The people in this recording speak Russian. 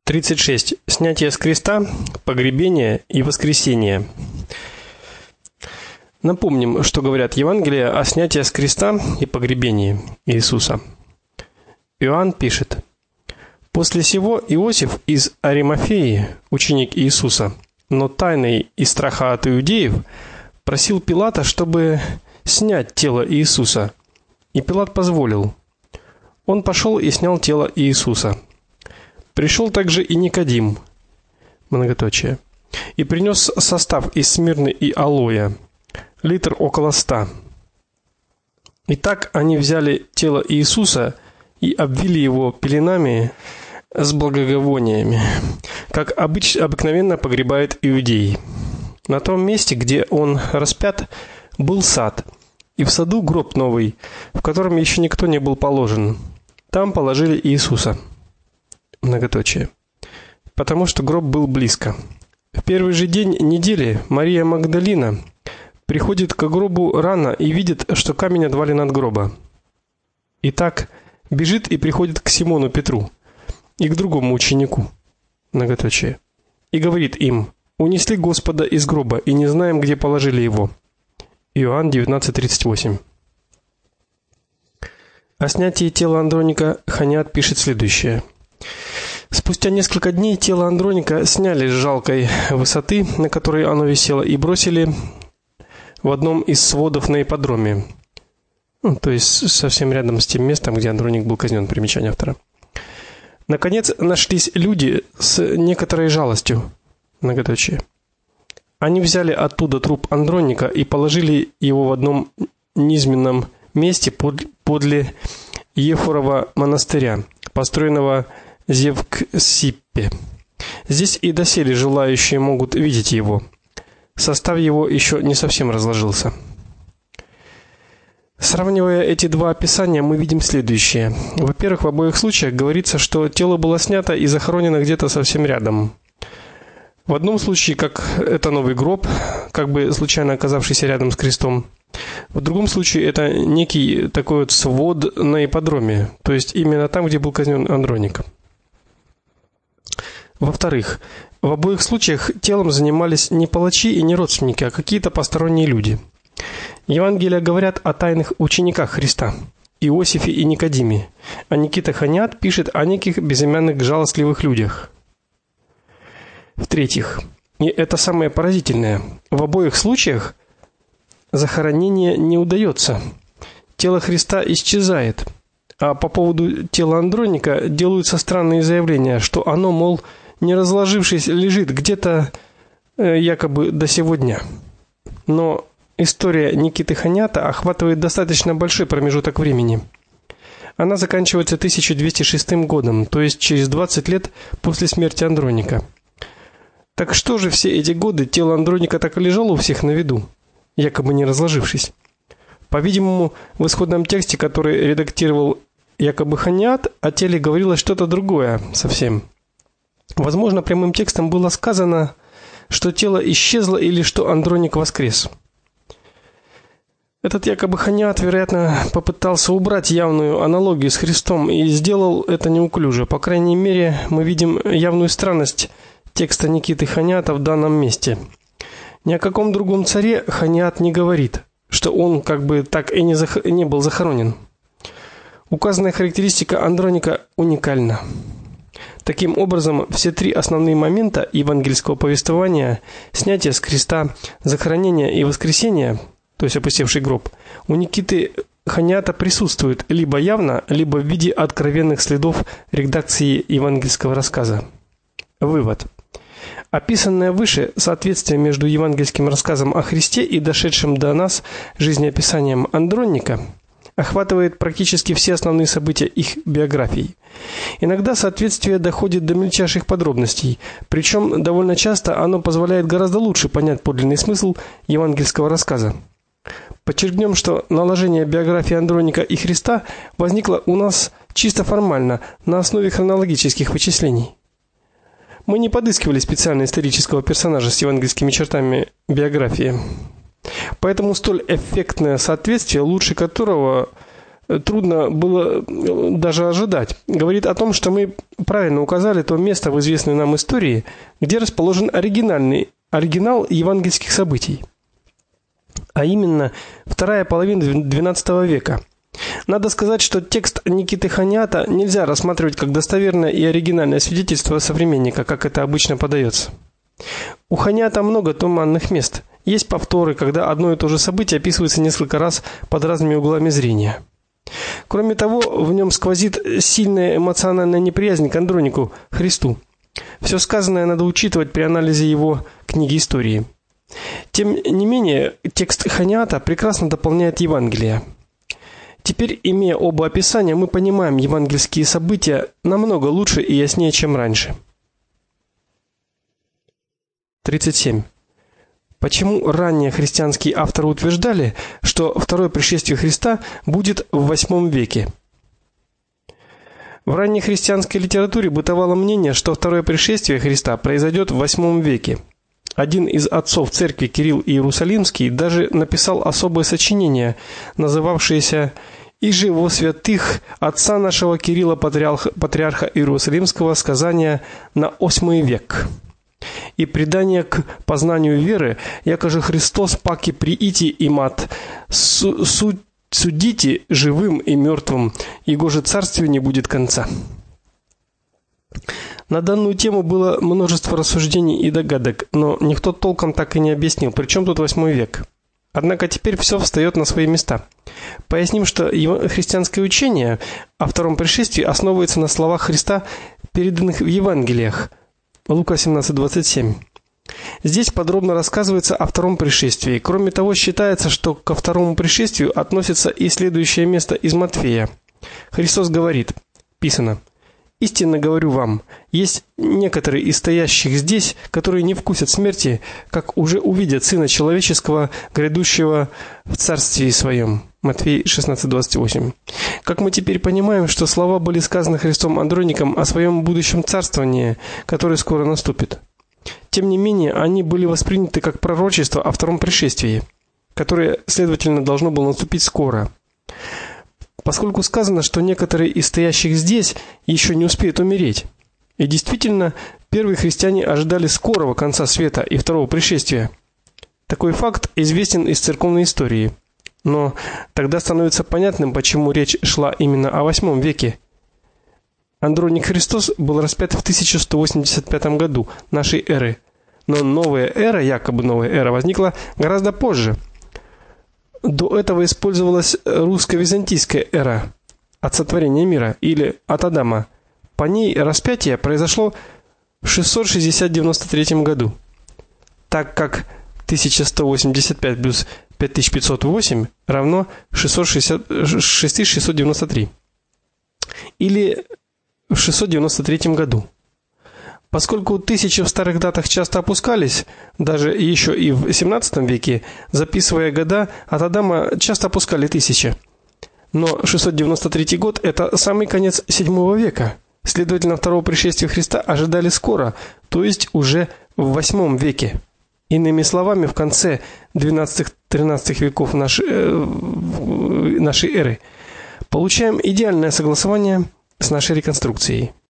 36. Снятие с креста, погребение и воскресение. Напомним, что говорят Евангелия о снятии с креста и погребении Иисуса. Иоанн пишет: «После сего Иосиф из Аримафеи, ученик Иисуса, но тайный из страха от иудеев, просил Пилата, чтобы снять тело Иисуса. И Пилат позволил. Он пошел и снял тело Иисуса. Пришел также и Никодим, многоточие, и принес состав из смирны и алоя, литр около 100. Итак, они взяли тело Иисуса и обвили его пеленами с благоговениями, как обыкновенно погребают иудеи. На том месте, где он распят, был сад, и в саду гроб новый, в котором еще никто не был положен. Там положили Иисуса. Многоточие. Потому что гроб был близко. В первый же день недели Мария Магдалина приходит к гробу рано и видит, что камень отвален от гроба. Итак, бежит и приходит к Симону Петру и к другому ученику. Многоточие. И говорит им: унесли Господа из гроба и не знаем, где положили его. Иоанн 19:38. О снятии тела Андроника Ханиат пишет следующее. Спустя несколько дней тело Андроника сняли с жалкой высоты, на которой оно висело, и бросили в одном из сводов на ипподроме. То есть совсем рядом с тем местом, где Андроник был казнен, примечание автора. Наконец нашлись люди с некоторой жалостью, многоточие. Они взяли оттуда труп Андроника и положили его в одном низменном месте подле Ефорова монастыря, построенного Зевксиппе. Здесь и доселе желающие могут видеть его. Состав его еще не совсем разложился. Сравнивая эти два описания, мы видим следующее. Во-первых, в обоих случаях говорится, что тело было снято и захоронено где-то совсем рядом. В одном случае, как это новый гроб, как бы случайно оказавшийся рядом с крестом. В другом случае это некий такой вот свод на ипподроме, то есть именно там, где был казнен Андроник. Во-вторых, в обоих случаях телом занимались не палачи и не родственники, а какие-то посторонние люди. Евангелия говорят о тайных учениках Христа, Иосифе и Никодиме, а Никита Ханиат пишет о неких безымянных жалостливых людях. В-третьих, и это самое поразительное, в обоих случаях захоронение не удается. Тело Христа исчезает. А по поводу тела Андроника делаются странные заявления, что оно, мол, не разложившись, лежит где-то якобы до сего дня. Но история Никиты Ханиата охватывает достаточно большой промежуток времени. Она заканчивается 1206 годом, то есть через 20 лет после смерти Андроника. Так что же все эти годы тело Андроника так и лежало у всех на виду, якобы не разложившись? По-видимому, в исходном тексте, который редактировал якобы Ханиат, о теле говорилось что-то другое совсем. Возможно, прямым текстом было сказано, что тело исчезло или что Андроник воскрес. Этот якобы Ханиат, вероятно, попытался убрать явную аналогию с Христом и сделал это неуклюже. По крайней мере, мы видим явную странность текста Никиты Ханиата в данном месте. Ни о каком другом царе Ханиат не говорит, что он как бы так и не был захоронен. Указанная характеристика Андроника уникальна. Таким образом, все три основные момента евангельского повествования – снятие с креста, захоронение и воскресение, то есть опустевший гроб, у Никиты Ханиата присутствуют либо явно, либо в виде откровенных следов редакции евангельского рассказа. Вывод. Описанное выше соответствие между евангельским рассказом о Христе и дошедшим до нас жизнеописанием Андроника охватывает практически все основные события их биографий. Иногда соответствие доходит до мельчайших подробностей, причем довольно часто оно позволяет гораздо лучше понять подлинный смысл евангельского рассказа. Подчеркнем, что наложение биографии Андроника и Христа возникло у нас чисто формально, на основе хронологических вычислений. Мы не подыскивали специально исторического персонажа с евангельскими чертами биографии. Поэтому столь эффектное соответствие, лучше которого трудно было даже ожидать, говорит о том, что мы правильно указали то место в известной нам истории, где расположен оригинал евангельских событий, а именно вторая половина XII века. Надо сказать, что текст Никиты Ханьята нельзя рассматривать как достоверное и оригинальное свидетельство современника, как это обычно подается. У Ханьята много туманных мест. Есть повторы, когда одно и то же событие описывается несколько раз под разными углами зрения. Кроме того, в нем сквозит сильная эмоциональная неприязнь к Андронику, Христу. Все сказанное надо учитывать при анализе его книги истории. Тем не менее, текст Ханьята прекрасно дополняет Евангелие. Теперь, имея оба описания, мы понимаем евангельские события намного лучше и яснее, чем раньше. 37. Почему ранние христианские авторы утверждали, что второе пришествие Христа будет в VIII веке? В ранней христианской литературе бытовало мнение, что второе пришествие Христа произойдет в VIII веке. Один из отцов церкви, Кирилл Иерусалимский, даже написал особое сочинение, называвшееся «Иже во святых отца нашего Кирилла патриарха Иерусалимского сказания на VIII век». И предание к познанию веры, якоже Христос паки приити имат, судите живым и мертвым, его же царствию не будет конца. На данную тему было множество рассуждений и догадок, но никто толком так и не объяснил, при чем тут VIII век. Однако теперь все встает на свои места. Поясним, что христианское учение о втором пришествии основывается на словах Христа, переданных в Евангелиях. Лука 17:27. Здесь подробно рассказывается о втором пришествии. Кроме того, считается, что ко второму пришествию относится и следующее место из Матфея. Христос говорит: "Писано: истинно говорю вам, есть некоторые из стоящих здесь, которые не вкусят смерти, как уже увидят Сына Человеческого, грядущего в Царстве Своем". Матфей 16:28. Как мы теперь понимаем, что слова были сказаны Христом Андроником о своем будущем царствовании, которое скоро наступит. Тем не менее, они были восприняты как пророчество о втором пришествии, которое, следовательно, должно было наступить скоро. Поскольку сказано, что некоторые из стоящих здесь еще не успеют умереть. И действительно, первые христиане ожидали скорого конца света и второго пришествия. Такой факт известен из церковной истории. Но тогда становится понятным, почему речь шла именно о VIII веке. Андроник Христос был распят в 1185 году нашей эры. Но новая эра, якобы новая эра, возникла гораздо позже. До этого использовалась русско-византийская эра от сотворения мира или от Адама. По ней распятие произошло в 693 году. Так как 1185 плюс 5508 равно 6693. Или в 693 году. Поскольку тысячи в старых датах часто опускались, даже еще и в XVII веке, записывая года, от Адама часто опускали 1000. Но 693 год – это самый конец VII века. Следовательно, второго пришествия Христа ожидали скоро, то есть уже в VIII веке. Иными словами, в конце XII-XIII веков нашей эры получаем идеальное согласование с нашей реконструкцией.